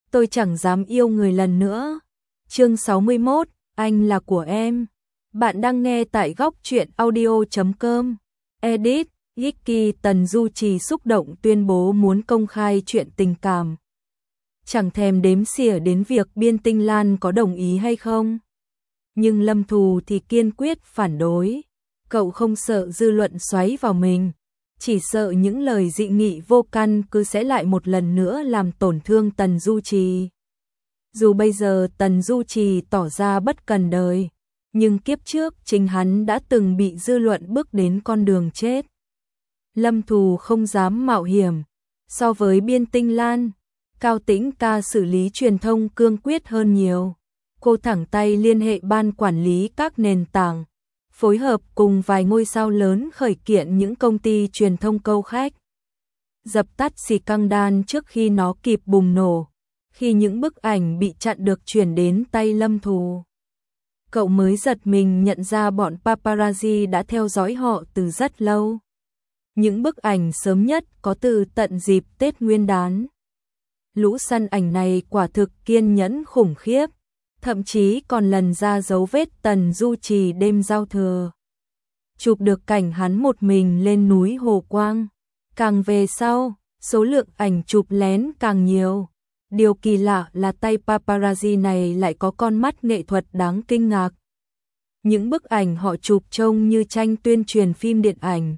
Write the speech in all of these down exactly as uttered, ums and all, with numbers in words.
tôi chẳng dám yêu người lần nữa. Chương sáu mươi mốt, anh là của em. Bạn đang nghe tại góc truyện audio chấm com. Edit, Vicky. Tần Du Trì xúc động tuyên bố muốn công khai chuyện tình cảm. Chẳng thèm đếm xỉa đến việc Biên Tinh Lan có đồng ý hay không. Nhưng Lâm Thù thì kiên quyết phản đối. Cậu không sợ dư luận xoáy vào mình, chỉ sợ những lời dị nghị vô căn cứ sẽ lại một lần nữa làm tổn thương Tần Du Trì. Dù bây giờ Tần Du Trì tỏ ra bất cần đời, nhưng kiếp trước chính hắn đã từng bị dư luận bước đến con đường chết. Lâm Thù không dám mạo hiểm. So với Biên Tinh Lan, Cao Tĩnh Ca xử lý truyền thông cương quyết hơn nhiều. Cô thẳng tay liên hệ ban quản lý các nền tảng, phối hợp cùng vài ngôi sao lớn khởi kiện những công ty truyền thông câu khách. Dập tắt scandal trước khi nó kịp bùng nổ, khi những bức ảnh bị chặn được chuyển đến tay Lâm Thù. Cậu mới giật mình nhận ra bọn paparazzi đã theo dõi họ từ rất lâu. Những bức ảnh sớm nhất có từ tận dịp Tết Nguyên đán. Lũ săn ảnh này quả thực kiên nhẫn khủng khiếp, thậm chí còn lần ra dấu vết Tần Du Trì đêm giao thừa. Chụp được cảnh hắn một mình lên núi Hồ Quang. Càng về sau, số lượng ảnh chụp lén càng nhiều. Điều kỳ lạ là tay paparazzi này lại có con mắt nghệ thuật đáng kinh ngạc. Những bức ảnh họ chụp trông như tranh tuyên truyền phim điện ảnh.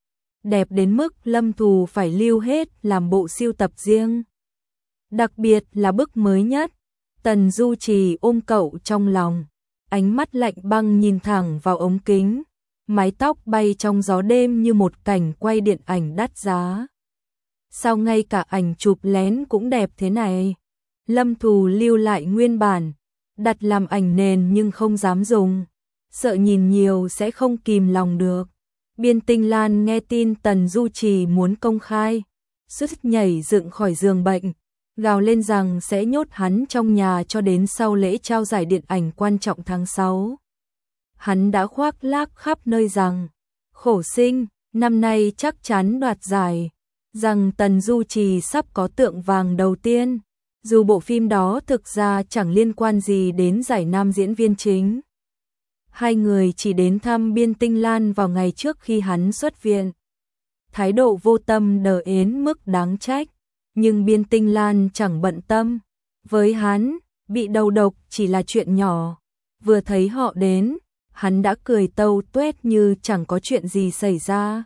Đẹp đến mức Lâm Thù phải lưu hết làm bộ sưu tập riêng. Đặc biệt là bức mới nhất, Tần Du Trì ôm cậu trong lòng, ánh mắt lạnh băng nhìn thẳng vào ống kính, mái tóc bay trong gió đêm như một cảnh quay điện ảnh đắt giá. Sao ngay cả ảnh chụp lén cũng đẹp thế này? Lâm Thù lưu lại nguyên bản, đặt làm ảnh nền nhưng không dám dùng, sợ nhìn nhiều sẽ không kìm lòng được. Biên Tinh Lan nghe tin Tần Du Trì muốn công khai, suýt nhảy dựng khỏi giường bệnh, gào lên rằng sẽ nhốt hắn trong nhà cho đến sau lễ trao giải điện ảnh quan trọng tháng sáu. Hắn đã khoác lác khắp nơi rằng, khổ sinh, năm nay chắc chắn đoạt giải, rằng Tần Du Trì sắp có tượng vàng đầu tiên, dù bộ phim đó thực ra chẳng liên quan gì đến giải nam diễn viên chính. Hai người chỉ đến thăm Biên Tinh Lan vào ngày trước khi hắn xuất viện. Thái độ vô tâm đờ ến mức đáng trách, nhưng Biên Tinh Lan chẳng bận tâm. Với hắn, bị đầu độc chỉ là chuyện nhỏ. Vừa thấy họ đến, hắn đã cười tâu tuét như chẳng có chuyện gì xảy ra.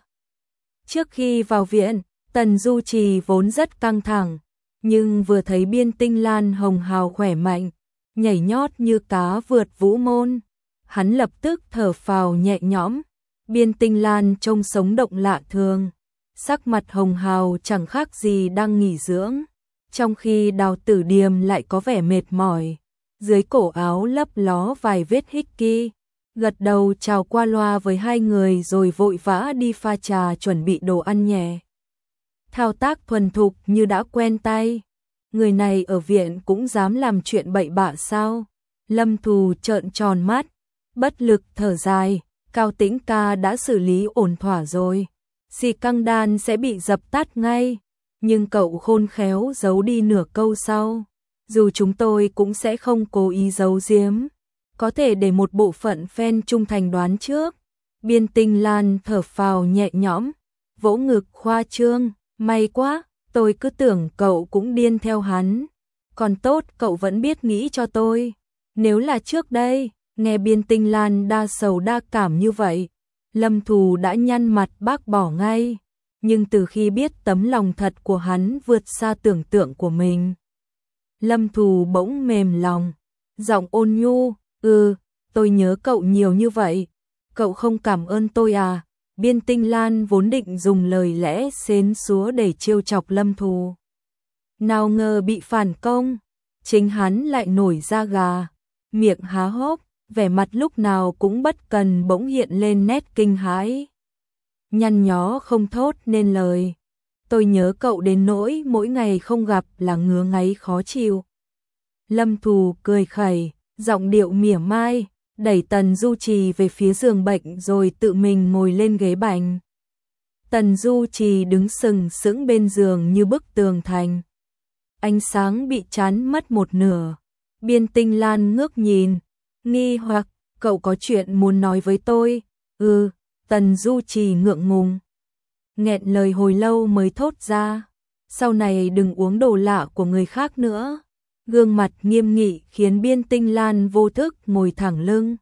Trước khi vào viện, Tần Du Trì vốn rất căng thẳng, nhưng vừa thấy Biên Tinh Lan hồng hào khỏe mạnh, nhảy nhót như cá vượt vũ môn, hắn lập tức thở phào nhẹ nhõm. Biên Tinh Lan trông sống động lạ thường, sắc mặt hồng hào chẳng khác gì đang nghỉ dưỡng, trong khi Đào Tử Điềm lại có vẻ mệt mỏi, dưới cổ áo lấp ló vài vết hickey, gật đầu chào qua loa với hai người rồi vội vã đi pha trà chuẩn bị đồ ăn nhẹ. Thao tác thuần thục như đã quen tay. Người này ở viện cũng dám làm chuyện bậy bạ sao? Lâm Thù trợn tròn mắt, bất lực thở dài. Cao Tĩnh Ca đã xử lý ổn thỏa rồi, scandal sẽ bị dập tắt ngay. Nhưng cậu khôn khéo giấu đi nửa câu sau, dù chúng tôi cũng sẽ không cố ý giấu giếm, có thể để một bộ phận fan trung thành đoán trước. Biên Tinh Lan thở phào nhẹ nhõm, vỗ ngực khoa trương, may quá, tôi cứ tưởng cậu cũng điên theo hắn. Còn tốt cậu vẫn biết nghĩ cho tôi. Nếu là trước đây, nghe Biên Tinh Lan đa sầu đa cảm như vậy, Lâm Thù đã nhăn mặt bác bỏ ngay. Nhưng từ khi biết tấm lòng thật của hắn vượt xa tưởng tượng của mình, Lâm Thù bỗng mềm lòng, giọng ôn nhu, ừ, tôi nhớ cậu nhiều như vậy, cậu không cảm ơn tôi à? Biên Tinh Lan vốn định dùng lời lẽ xến xúa để trêu chọc Lâm Thù, nào ngờ bị phản công, chính hắn lại nổi da gà, miệng há hốc, vẻ mặt lúc nào cũng bất cần bỗng hiện lên nét kinh hãi. Nhăn nhó không thốt nên lời, tôi nhớ cậu đến nỗi mỗi ngày không gặp là ngứa ngáy khó chịu. Lâm Thù cười khẩy, giọng điệu mỉa mai, đẩy Tần Du Trì về phía giường bệnh rồi tự mình ngồi lên ghế bành. Tần Du Trì đứng sừng sững bên giường như bức tường thành. ánh sáng bị chán mất một nửa. Biên Tinh Lan ngước nhìn, nghi hoặc, cậu có chuyện muốn nói với tôi? Ừ, Tần Du Trì ngượng ngùng. Nghẹn lời hồi lâu mới thốt ra, sau này đừng uống đồ lạ của người khác nữa. Gương mặt nghiêm nghị khiến Biên Tinh Lan vô thức ngồi thẳng lưng.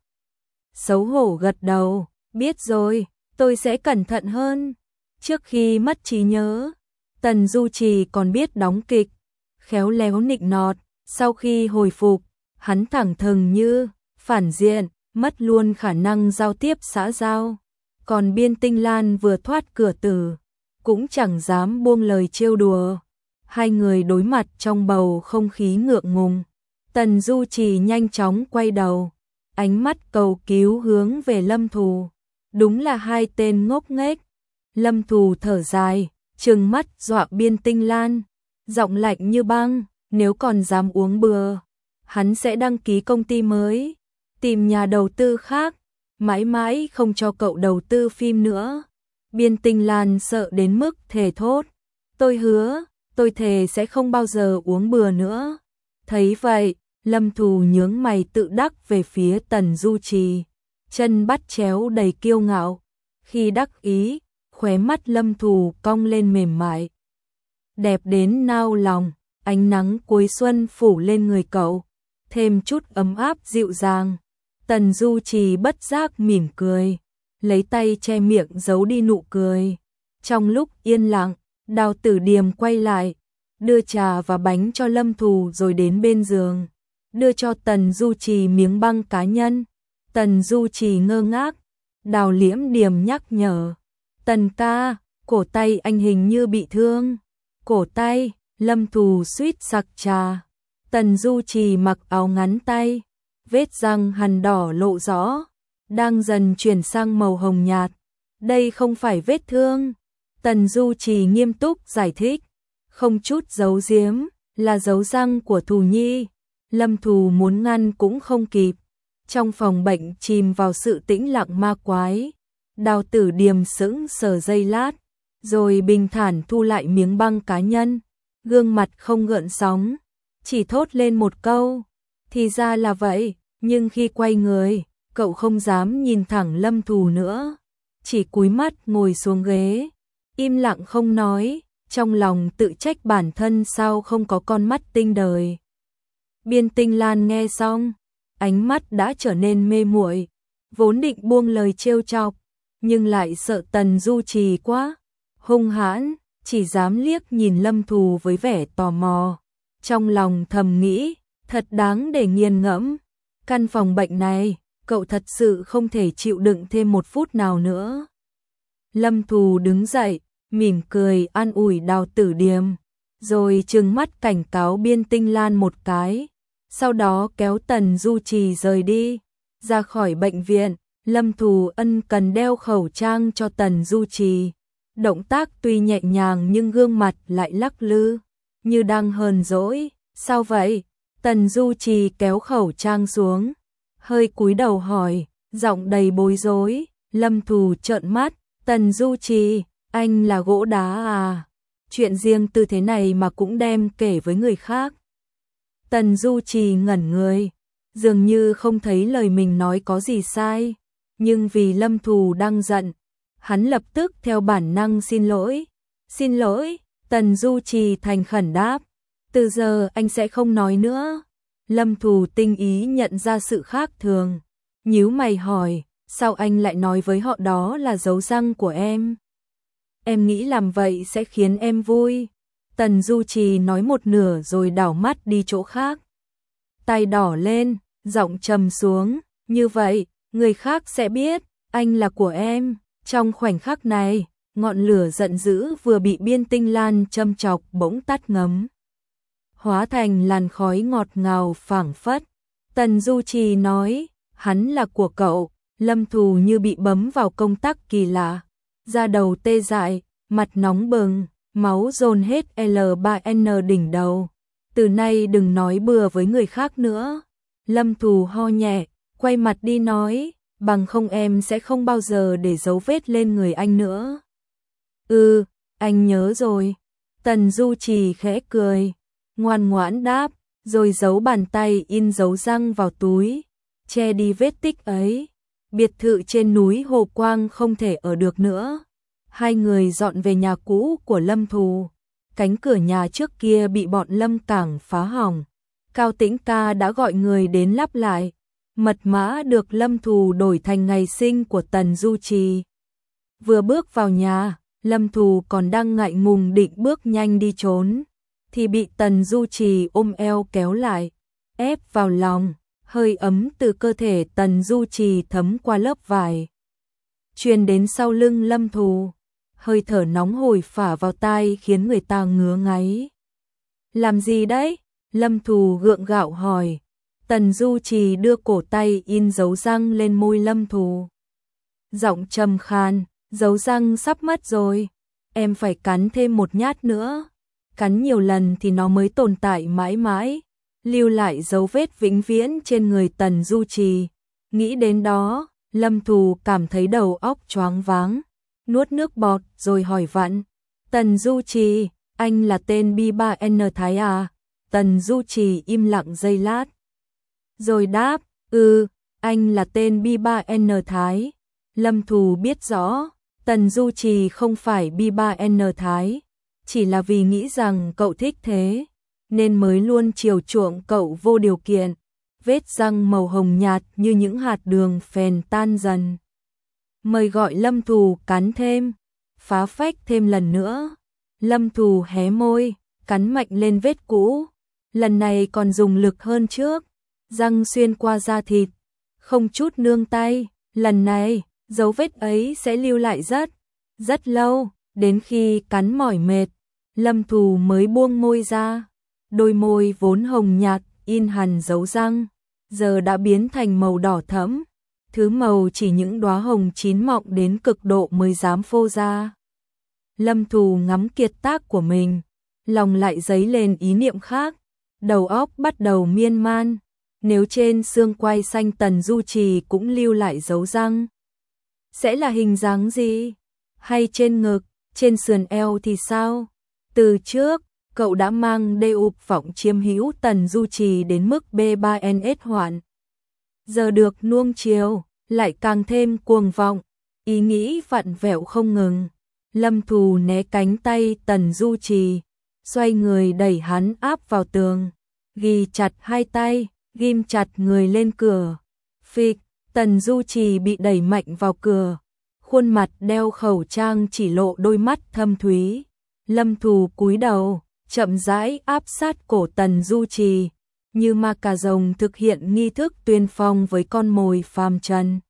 Xấu hổ gật đầu, biết rồi, tôi sẽ cẩn thận hơn. Trước khi mất trí nhớ, Tần Du Trì còn biết đóng kịch, khéo léo nịnh nọt, sau khi hồi phục, hắn thẳng thừng như phản diện, mất luôn khả năng giao tiếp xã giao. Còn Biên Tinh Lan vừa thoát cửa tử, cũng chẳng dám buông lời trêu đùa. Hai người đối mặt trong bầu không khí ngượng ngùng. Tần Du Trì nhanh chóng quay đầu, ánh mắt cầu cứu hướng về Lâm Thù. Đúng là hai tên ngốc nghếch. Lâm Thù thở dài, trừng mắt dọa Biên Tinh Lan, giọng lạnh như băng, nếu còn dám uống bừa, hắn sẽ đăng ký công ty mới, tìm nhà đầu tư khác, mãi mãi không cho cậu đầu tư phim nữa. Biên Tinh Lan sợ đến mức thề thốt, tôi hứa, tôi thề sẽ không bao giờ uống bừa nữa. Thấy vậy, Lâm Thù nhướng mày tự đắc về phía Tần Du Trì, chân bắt chéo đầy kiêu ngạo. Khi đắc ý, khóe mắt Lâm Thù cong lên mềm mại, đẹp đến nao lòng. Ánh nắng cuối xuân phủ lên người cậu, thêm chút ấm áp dịu dàng. Tần Du Trì bất giác mỉm cười, lấy tay che miệng giấu đi nụ cười. Trong lúc yên lặng, Đào Tử Điềm quay lại, đưa trà và bánh cho Lâm Thù rồi đến bên giường, đưa cho Tần Du Trì miếng băng cá nhân. Tần Du Trì ngơ ngác, Đào Liễm Điềm nhắc nhở, Tần ca, cổ tay anh hình như bị thương. Cổ tay, Lâm Thù suýt sặc trà. Tần Du Trì mặc áo ngắn tay, vết răng hằn đỏ lộ rõ, đang dần chuyển sang màu hồng nhạt. Đây không phải vết thương. Tần Du Trì nghiêm túc giải thích, không chút giấu giếm, là dấu răng của Thù Nhi. Lâm Thù muốn ngăn cũng không kịp. Trong phòng bệnh chìm vào sự tĩnh lặng ma quái. Đào Tử Điềm sững sờ giây lát, rồi bình thản thu lại miếng băng cá nhân, gương mặt không gợn sóng, chỉ thốt lên một câu, thì ra là vậy. Nhưng khi quay người, cậu không dám nhìn thẳng Lâm Thù nữa, chỉ cúi mắt ngồi xuống ghế, im lặng không nói, trong lòng tự trách bản thân sao không có con mắt tinh đời. Biên Tinh Lan nghe xong, ánh mắt đã trở nên mê muội, vốn định buông lời trêu chọc, nhưng lại sợ Tần Du Trì quá hung hãn, chỉ dám liếc nhìn Lâm Thù với vẻ tò mò. Trong lòng thầm nghĩ, thật đáng để nghiền ngẫm. Căn phòng bệnh này, cậu thật sự không thể chịu đựng thêm một phút nào nữa. Lâm Thù đứng dậy, mỉm cười an ủi Đào Tử Điềm, rồi trừng mắt cảnh cáo Biên Tinh Lan một cái, sau đó kéo Tần Du Trì rời đi. Ra khỏi bệnh viện, Lâm Thù ân cần đeo khẩu trang cho Tần Du Trì. Động tác tuy nhẹ nhàng nhưng gương mặt lại lắc lư, như đang hờn dỗi. Sao vậy? Tần Du Trì kéo khẩu trang xuống, hơi cúi đầu hỏi, giọng đầy bối rối. Lâm Thù trợn mắt, Tần Du Trì, anh là gỗ đá à? Chuyện riêng tư thế này mà cũng đem kể với người khác. Tần Du Trì ngẩn người, dường như không thấy lời mình nói có gì sai, nhưng vì Lâm Thù đang giận, hắn lập tức theo bản năng xin lỗi. Xin lỗi, Tần Du Trì thành khẩn đáp, từ giờ anh sẽ không nói nữa. Lâm Thù tinh ý nhận ra sự khác thường, nhíu mày hỏi, sao anh lại nói với họ đó là dấu răng của em? Em nghĩ làm vậy sẽ khiến em vui. Tần Du Trì nói một nửa rồi đảo mắt đi chỗ khác. Tay đỏ lên, giọng trầm xuống, như vậy, người khác sẽ biết, anh là của em. Trong khoảnh khắc này, ngọn lửa giận dữ vừa bị Biên Tinh Lan châm chọc bỗng tắt ngấm, hóa thành làn khói ngọt ngào phảng phất. Tần Du Trì nói, hắn là của cậu. Lâm Thù như bị bấm vào công tắc kỳ lạ, da đầu tê dại, mặt nóng bừng, máu dồn hết L ba N đỉnh đầu. Từ nay đừng nói bừa với người khác nữa. Lâm Thù ho nhẹ, quay mặt đi nói, bằng không em sẽ không bao giờ để dấu vết lên người anh nữa. Ừ, anh nhớ rồi. Tần Du Trì khẽ cười, ngoan ngoãn đáp, rồi giấu bàn tay in dấu răng vào túi, che đi vết tích ấy. Biệt thự trên núi Hồ Quang không thể ở được nữa. Hai người dọn về nhà cũ của Lâm Thù. Cánh cửa nhà trước kia bị bọn Lâm Cảng phá hỏng. Cao Tĩnh Ca đã gọi người đến lắp lại. Mật mã được Lâm Thù đổi thành ngày sinh của Tần Du Trì. Vừa bước vào nhà, Lâm Thù còn đang ngại ngùng định bước nhanh đi trốn, thì bị Tần Du Trì ôm eo kéo lại, ép vào lòng, hơi ấm từ cơ thể Tần Du Trì thấm qua lớp vải, truyền đến sau lưng Lâm Thù, hơi thở nóng hổi phả vào tai khiến người ta ngứa ngáy. Làm gì đấy? Lâm Thù gượng gạo hỏi. Tần Du Trì đưa cổ tay in dấu răng lên môi Lâm Thù. Giọng trầm khan, dấu răng sắp mất rồi, em phải cắn thêm một nhát nữa. Cắn nhiều lần thì nó mới tồn tại mãi mãi, lưu lại dấu vết vĩnh viễn trên người Tần Du Trì. Nghĩ đến đó, Lâm Thù cảm thấy đầu óc choáng váng, nuốt nước bọt rồi hỏi vặn. Tần Du Trì, anh là tên B ba N Thái à? Tần Du Trì im lặng giây lát, rồi đáp, ừ, anh là tên B ba N Thái. Lâm Thù biết rõ, Tần Du Trì không phải B ba N Thái, chỉ là vì nghĩ rằng cậu thích thế, nên mới luôn chiều chuộng cậu vô điều kiện. Vết răng màu hồng nhạt như những hạt đường phèn tan dần. Mời gọi Lâm Thù cắn thêm, phá phách thêm lần nữa. Lâm Thù hé môi, cắn mạnh lên vết cũ, lần này còn dùng lực hơn trước, răng xuyên qua da thịt, không chút nương tay. Lần này, dấu vết ấy sẽ lưu lại rất, rất lâu, đến khi cắn mỏi mệt, Lâm Thù mới buông môi ra. Đôi môi vốn hồng nhạt, in hằn dấu răng, giờ đã biến thành màu đỏ thẫm, thứ màu chỉ những đóa hồng chín mọng đến cực độ mới dám phô ra. Lâm Thù ngắm kiệt tác của mình, lòng lại dấy lên ý niệm khác, đầu óc bắt đầu miên man. Nếu trên xương quai xanh Tần Du Trì cũng lưu lại dấu răng, sẽ là hình dáng gì? Hay trên ngực, trên sườn eo thì sao? Từ trước, cậu đã mang đê ụp vọng chiếm hữu Tần Du Trì đến mức B ba N S hoạn. Giờ được nuông chiều, lại càng thêm cuồng vọng, ý nghĩ vặn vẹo không ngừng. Lâm Thù né cánh tay Tần Du Trì, xoay người đẩy hắn áp vào tường, ghi chặt hai tay, ghim chặt người lên cửa. Phịch, Tần Du Trì bị đẩy mạnh vào cửa, khuôn mặt đeo khẩu trang chỉ lộ đôi mắt thâm thúy. Lâm Thù cúi đầu, chậm rãi áp sát cổ Tần Du Trì, như ma cà rồng thực hiện nghi thức tuyên phong với con mồi phàm trần.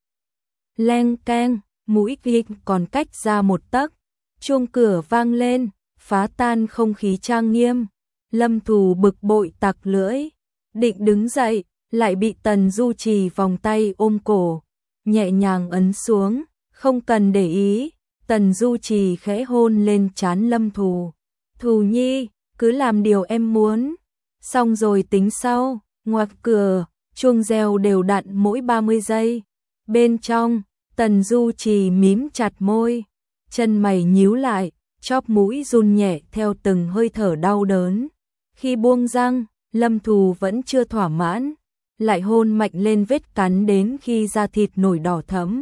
Leng keng, mũi kịch còn cách ra một tấc, chuông cửa vang lên, phá tan không khí trang nghiêm. Lâm Thù bực bội tặc lưỡi, định đứng dậy, lại bị Tần Du Trì vòng tay ôm cổ, nhẹ nhàng ấn xuống, không cần để ý. Tần Du Trì khẽ hôn lên trán Lâm Thù. Thù nhi, cứ làm điều em muốn, xong rồi tính sau. Ngoặc cửa, chuông reo đều đặn mỗi ba mươi giây. Bên trong, Tần Du Trì mím chặt môi, chân mày nhíu lại, chóp mũi run nhẹ theo từng hơi thở đau đớn. Khi buông răng, Lâm Thù vẫn chưa thỏa mãn, lại hôn mạnh lên vết cắn đến khi da thịt nổi đỏ thẫm,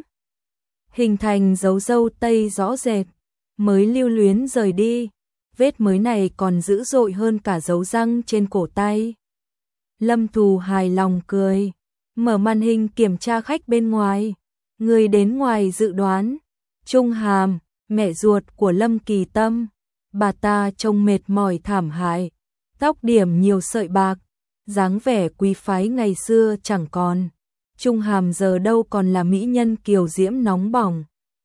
hình thành dấu râu tây rõ rệt, mới lưu luyến rời đi. Vết mới này còn dữ dội hơn cả dấu răng trên cổ tay. Lâm Thù hài lòng cười, mở màn hình kiểm tra khách bên ngoài. Người đến ngoài dự đoán, Trung Hàm, mẹ ruột của Lâm Kỳ Tâm. Bà ta trông mệt mỏi thảm hại, tóc điểm nhiều sợi bạc, dáng vẻ quý phái ngày xưa chẳng còn. Trung Hàm giờ đâu còn là mỹ nhân kiều diễm nóng bỏng.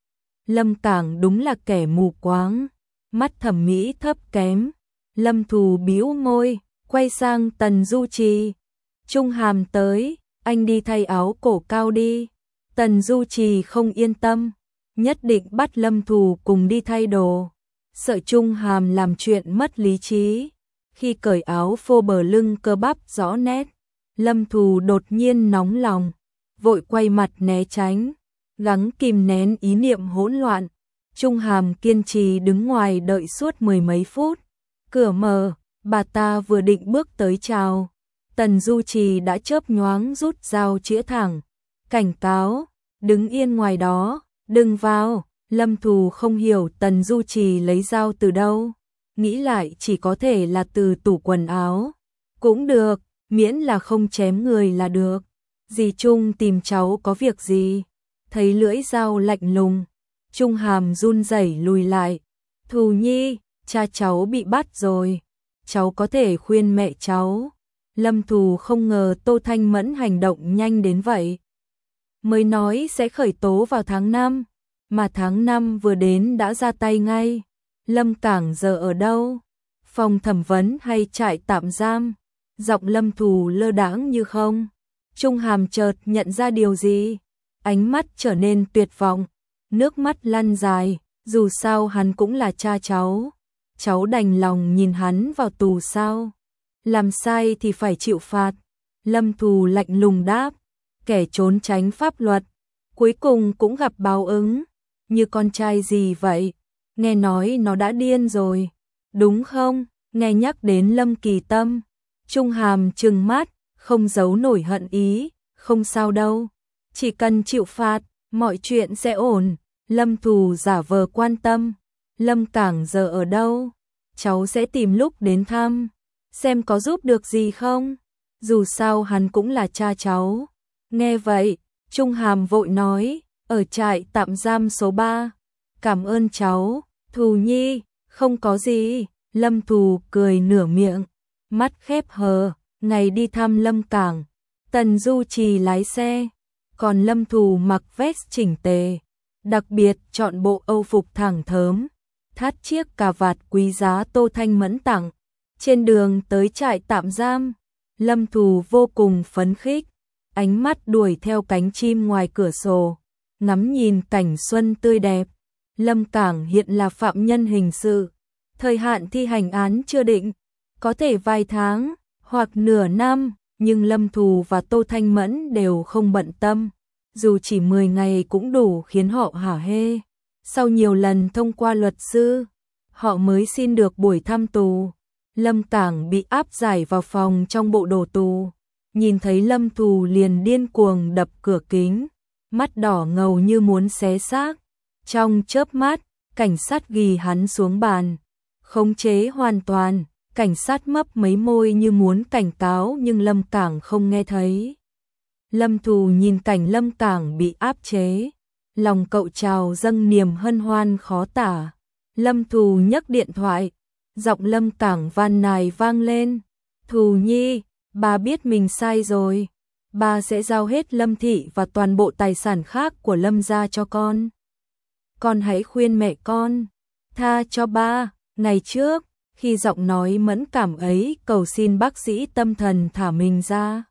Lâm Cảng đúng là kẻ mù quáng, mắt thẩm mỹ thấp kém. Lâm Thù bĩu môi, quay sang Tần Du Trì. Trung Hàm tới, anh đi thay áo cổ cao đi. Tần Du Trì không yên tâm, nhất định bắt Lâm Thù cùng đi thay đồ, sợ Trung Hàm làm chuyện mất lý trí. Khi cởi áo phô bờ lưng cơ bắp rõ nét, Lâm Thù đột nhiên nóng lòng, vội quay mặt né tránh, gắng kìm nén ý niệm hỗn loạn. Trung Hàm kiên trì đứng ngoài đợi suốt mười mấy phút, cửa mở, Bà ta vừa định bước tới chào, Tần Du Trì đã chớp nhoáng rút dao chĩa thẳng, cảnh cáo, đứng yên ngoài đó, đừng vào. Lâm Thù không hiểu Tần Du Trì lấy dao từ đâu, nghĩ lại chỉ có thể là từ tủ quần áo. Cũng được, miễn là không chém người là được. Dì Trung tìm cháu có việc gì? Thấy lưỡi dao lạnh lùng, Trung Hàm run rẩy lùi lại. Thù Nhi, cha cháu bị bắt rồi, cháu có thể khuyên mẹ cháu. Lâm Thù không ngờ Tô Thanh Mẫn hành động nhanh đến vậy. Mới nói sẽ khởi tố vào tháng năm, mà tháng năm vừa đến đã ra tay ngay. Lâm Cảng giờ ở đâu? Phòng thẩm vấn hay trại tạm giam? Giọng Lâm Thù lơ đãng như không. Trung Hàm chợt nhận ra điều gì, ánh mắt trở nên tuyệt vọng, nước mắt lăn dài, dù sao hắn cũng là cha cháu. Cháu đành lòng nhìn hắn vào tù sao? Làm sai thì phải chịu phạt. Lâm Thù lạnh lùng đáp, kẻ trốn tránh pháp luật, cuối cùng cũng gặp báo ứng. Như con trai gì vậy? Nghe nói nó đã điên rồi, đúng không? Nghe nhắc đến Lâm Kỳ Tâm, Trung Hàm trừng mắt, không giấu nổi hận ý. Không sao đâu, chỉ cần chịu phạt, mọi chuyện sẽ ổn. Lâm Thù giả vờ quan tâm, Lâm Cảng giờ ở đâu? Cháu sẽ tìm lúc đến thăm, xem có giúp được gì không. Dù sao hắn cũng là cha cháu. Nghe vậy, Trung Hàm vội nói, ở trại tạm giam số ba. Cảm ơn cháu, Thù Nhi, không có gì. Lâm Thù cười nửa miệng, mắt khép hờ. Ngày đi thăm Lâm Cảng, Tần Du Trì lái xe, còn Lâm Thù mặc vest chỉnh tề, đặc biệt chọn bộ âu phục thẳng thớm, thắt chiếc cà vạt quý giá Tô Thanh Mẫn tặng. Trên đường tới trại tạm giam, Lâm Thù vô cùng phấn khích, ánh mắt đuổi theo cánh chim ngoài cửa sổ, ngắm nhìn cảnh xuân tươi đẹp. Lâm Cảng hiện là phạm nhân hình sự, thời hạn thi hành án chưa định, có thể vài tháng hoặc nửa năm, nhưng Lâm Thù và Tô Thanh Mẫn đều không bận tâm, dù chỉ mười ngày cũng đủ khiến họ hả hê. Sau nhiều lần thông qua luật sư, họ mới xin được buổi thăm tù. Lâm Cảng bị áp giải vào phòng trong bộ đồ tù, nhìn thấy Lâm Thù liền điên cuồng đập cửa kính, mắt đỏ ngầu như muốn xé xác. Trong chớp mắt, cảnh sát ghi hắn xuống bàn, khống chế hoàn toàn. Cảnh sát mấp mấy môi như muốn cảnh cáo nhưng Lâm Cảng không nghe thấy. Lâm Thù nhìn cảnh Lâm Cảng bị áp chế, lòng cậu trào dâng niềm hân hoan khó tả. Lâm Thù nhấc điện thoại, giọng Lâm Cảng van nài vang lên. Thù Nhi, bà biết mình sai rồi, bà sẽ giao hết Lâm thị và toàn bộ tài sản khác của Lâm gia cho con. Con hãy khuyên mẹ con, tha cho ba. Ngày trước, khi giọng nói mẫn cảm ấy cầu xin bác sĩ tâm thần thả mình ra,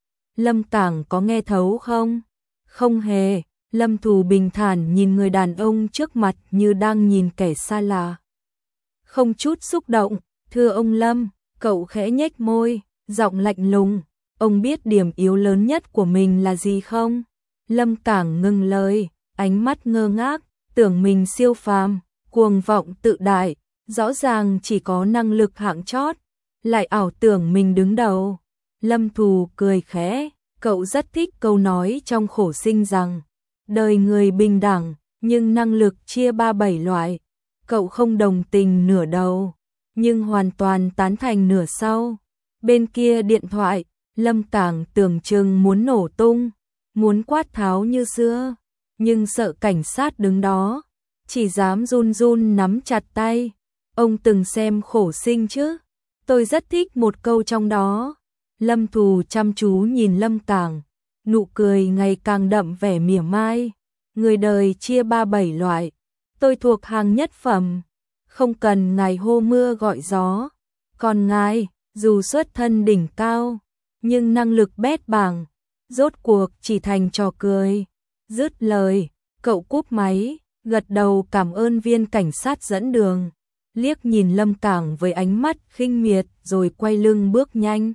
Lâm Cảng có nghe thấu không? Không hề. Lâm Thù bình thản nhìn người đàn ông trước mặt như đang nhìn kẻ xa lạ, không chút xúc động. Thưa ông Lâm, cậu khẽ nhếch môi, giọng lạnh lùng. Ông biết điểm yếu lớn nhất của mình là gì không? Lâm Cảng ngừng lời, ánh mắt ngơ ngác, tưởng mình siêu phàm, cuồng vọng tự đại, rõ ràng chỉ có năng lực hạng chót, lại ảo tưởng mình đứng đầu. Lâm Thù cười khẽ, cậu rất thích câu nói trong khổ sinh rằng đời người bình đẳng, nhưng năng lực chia ba bảy loại. Cậu không đồng tình nửa đầu, nhưng hoàn toàn tán thành nửa sau. Bên kia điện thoại, Lâm Cảng tưởng chừng muốn nổ tung, muốn quát tháo như xưa, nhưng sợ cảnh sát đứng đó, chỉ dám run run nắm chặt tay. Ông từng xem khổ sinh chứ? Tôi rất thích một câu trong đó. Lâm Thù chăm chú nhìn Lâm Cảng, nụ cười ngày càng đậm vẻ mỉa mai. Người đời chia ba bảy loại, tôi thuộc hàng nhất phẩm, không cần ngài hô mưa gọi gió. Còn ngài, dù xuất thân đỉnh cao, nhưng năng lực bét bàng, rốt cuộc chỉ thành trò cười. Dứt lời, cậu cúp máy, gật đầu cảm ơn viên cảnh sát dẫn đường, liếc nhìn Lâm Cảng với ánh mắt khinh miệt rồi quay lưng bước nhanh.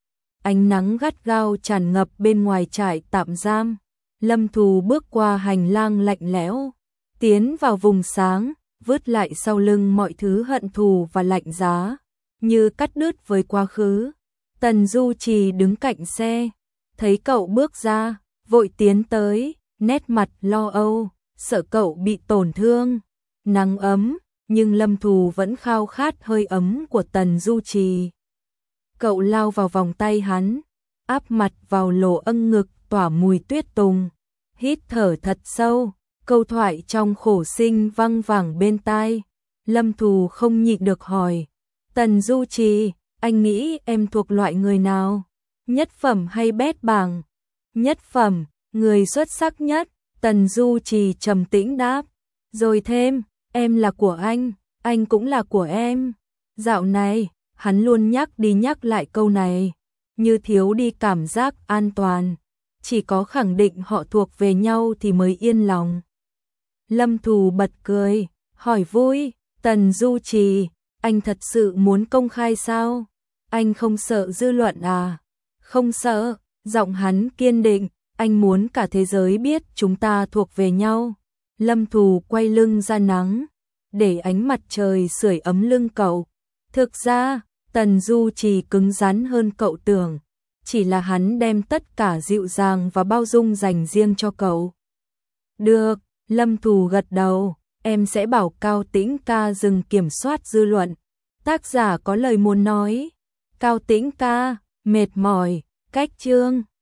Ánh nắng gắt gao tràn ngập bên ngoài trại tạm giam. Lâm Thù bước qua hành lang lạnh lẽo, tiến vào vùng sáng, vứt lại sau lưng mọi thứ hận thù và lạnh giá. như cắt đứt với quá khứ. Tần Du Trì đứng cạnh xe, thấy cậu bước ra, vội tiến tới, nét mặt lo âu, sợ cậu bị tổn thương. Nắng ấm, nhưng Lâm Thù vẫn khao khát hơi ấm của Tần Du Trì. Cậu lao vào vòng tay hắn, áp mặt vào lỗ âng ngực tỏa mùi tuyết tùng, hít thở thật sâu, câu thoại trong khổ sinh văng vẳng bên tai. Lâm Thù không nhịn được hỏi, Tần Du Trì, anh nghĩ em thuộc loại người nào? Nhất phẩm hay bét bảng? Nhất phẩm, người xuất sắc nhất. Tần Du Trì trầm tĩnh đáp, rồi thêm, em là của anh, anh cũng là của em. Dạo này, hắn luôn nhắc đi nhắc lại câu này, như thiếu đi cảm giác an toàn. Chỉ có khẳng định họ thuộc về nhau thì mới yên lòng. Lâm Thù bật cười, hỏi vui, Tần Du Trì, anh thật sự muốn công khai sao? Anh không sợ dư luận à? Không sợ, giọng hắn kiên định, anh muốn cả thế giới biết chúng ta thuộc về nhau. Lâm Thù quay lưng ra nắng, để ánh mặt trời sưởi ấm lưng cậu. Thực ra, Tần Du Trì cứng rắn hơn cậu tưởng, chỉ là hắn đem tất cả dịu dàng và bao dung dành riêng cho cậu. Được, Lâm Thù gật đầu, em sẽ bảo Cao Tĩnh ca dừng kiểm soát dư luận. Tác giả có lời muốn nói. Cao Tĩnh ca, mệt mỏi, cách chương.